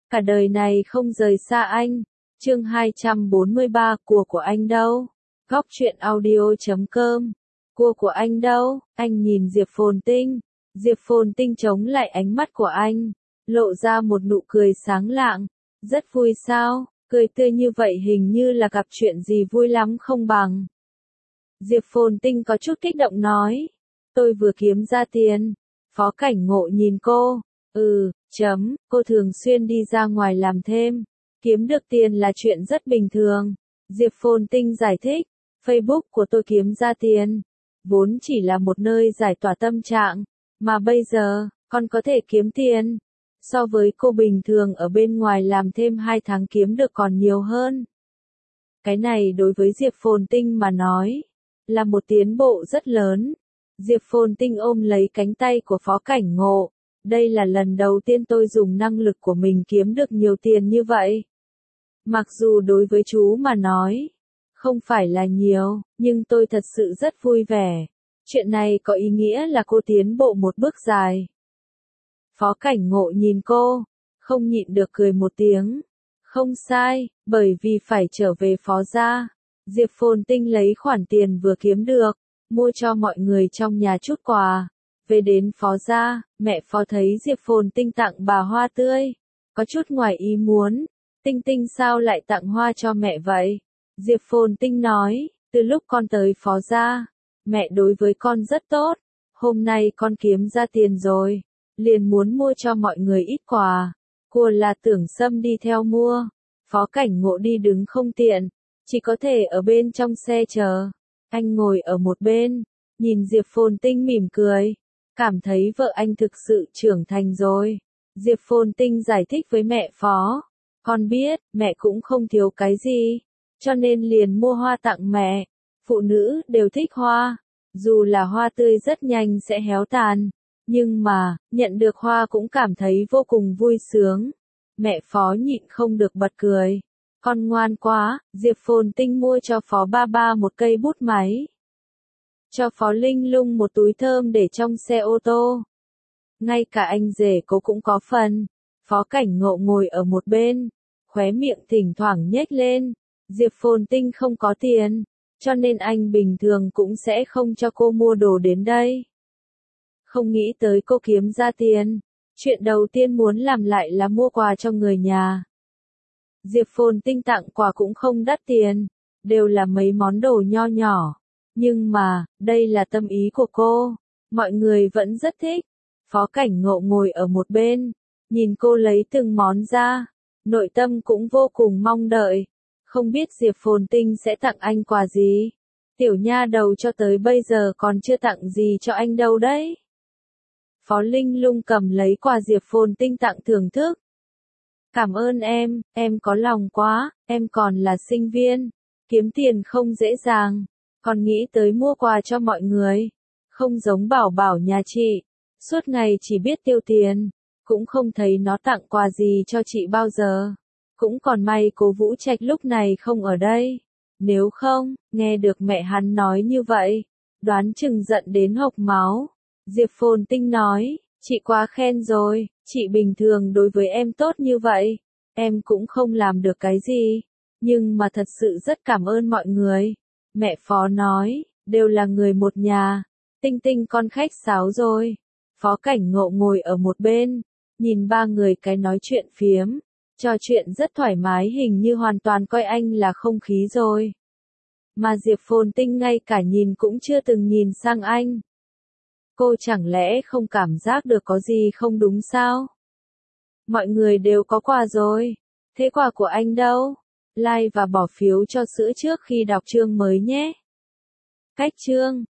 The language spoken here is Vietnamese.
Cả đời này không rời xa anh. Chương 243, của anh đâu? Góc truyện audio.com. Của anh đâu? Anh nhìn Diệp Phồn Tinh. Diệp Phồn Tinh chống lại ánh mắt của anh, lộ ra một nụ cười sáng lạng. Rất vui sao? Cười tươi như vậy hình như là gặp chuyện gì vui lắm không bằng. Diệp Phồn Tinh có chút kích động nói. Tôi vừa kiếm ra tiền. Phó Cảnh Ngộ nhìn cô. Cô thường xuyên đi ra ngoài làm thêm. Kiếm được tiền là chuyện rất bình thường. Diệp Phồn Tinh giải thích. Facebook của tôi kiếm ra tiền. Vốn chỉ là một nơi giải tỏa tâm trạng. Mà bây giờ, con có thể kiếm tiền. So với cô bình thường ở bên ngoài làm thêm 2 tháng kiếm được còn nhiều hơn. Cái này đối với Diệp Phồn Tinh mà nói, là một tiến bộ rất lớn. Diệp Phồn Tinh ôm lấy cánh tay của Phó Cảnh Ngộ. Đây là lần đầu tiên tôi dùng năng lực của mình kiếm được nhiều tiền như vậy. Mặc dù đối với chú mà nói, không phải là nhiều, nhưng tôi thật sự rất vui vẻ. Chuyện này có ý nghĩa là cô tiến bộ một bước dài. Phó Cảnh Ngộ nhìn cô, không nhịn được cười một tiếng. Không sai, bởi vì phải trở về Phó gia. Diệp Phồn Tinh lấy khoản tiền vừa kiếm được, mua cho mọi người trong nhà chút quà. Về đến Phó gia, mẹ Phó thấy Diệp Phồn Tinh tặng bà hoa tươi. Có chút ngoài ý muốn, Tinh Tinh sao lại tặng hoa cho mẹ vậy? Diệp Phồn Tinh nói, từ lúc con tới Phó gia, mẹ đối với con rất tốt. Hôm nay con kiếm ra tiền rồi, liền muốn mua cho mọi người ít quà. Cô là Tưởng Sâm đi theo mua. Phó Cảnh Ngộ đi đứng không tiện, chỉ có thể ở bên trong xe chờ. Anh ngồi ở một bên, nhìn Diệp Phồn Tinh mỉm cười, cảm thấy vợ anh thực sự trưởng thành rồi. Diệp Phồn Tinh giải thích với mẹ Phó, con biết, mẹ cũng không thiếu cái gì, cho nên liền mua hoa tặng mẹ. Phụ nữ đều thích hoa, dù là hoa tươi rất nhanh sẽ héo tàn, nhưng mà, nhận được hoa cũng cảm thấy vô cùng vui sướng. Mẹ Phó nhịn không được bật cười. Con ngoan quá. Diệp Phồn Tinh mua cho Phó Ba Ba một cây bút máy. Cho Phó Linh Lung một túi thơm để trong xe ô tô. Ngay cả anh rể cô cũng có phần. Phó Cảnh Ngộ ngồi ở một bên, khóe miệng thỉnh thoảng nhếch lên. Diệp Phồn Tinh không có tiền, cho nên anh bình thường cũng sẽ không cho cô mua đồ đến đây. Không nghĩ tới cô kiếm ra tiền, chuyện đầu tiên muốn làm lại là mua quà cho người nhà. Diệp Phồn Tinh tặng quà cũng không đắt tiền, đều là mấy món đồ nho nhỏ. Nhưng mà, đây là tâm ý của cô, mọi người vẫn rất thích. Phó Cảnh Ngộ ngồi ở một bên, nhìn cô lấy từng món ra, nội tâm cũng vô cùng mong đợi. Không biết Diệp Phồn Tinh sẽ tặng anh quà gì? Tiểu nha đầu cho tới bây giờ còn chưa tặng gì cho anh đâu đấy. Phó Linh Lung cầm lấy quà Diệp Phồn Tinh tặng thưởng thức. Cảm ơn em có lòng quá, em còn là sinh viên, kiếm tiền không dễ dàng, còn nghĩ tới mua quà cho mọi người. Không giống Bảo Bảo nhà chị, suốt ngày chỉ biết tiêu tiền, cũng không thấy nó tặng quà gì cho chị bao giờ. Cũng còn may cô Vũ Trạch lúc này không ở đây. Nếu không, nghe được mẹ hắn nói như vậy, đoán chừng giận đến hộc máu. Diệp Phồn Tinh nói, chị quá khen rồi, chị bình thường đối với em tốt như vậy, em cũng không làm được cái gì, nhưng mà thật sự rất cảm ơn mọi người. Mẹ Phó nói, đều là người một nhà, Tinh Tinh con khách sáo rồi. Phó Cảnh Ngộ ngồi ở một bên, nhìn ba người cái nói chuyện phiếm, trò chuyện rất thoải mái, hình như hoàn toàn coi anh là không khí rồi. Mà Diệp Phồn Tinh ngay cả nhìn cũng chưa từng nhìn sang anh. Cô chẳng lẽ không cảm giác được có gì không đúng sao? Mọi người đều có quà rồi. Thế quà của anh đâu? Like và bỏ phiếu cho sữa trước khi đọc chương mới nhé. Cách chương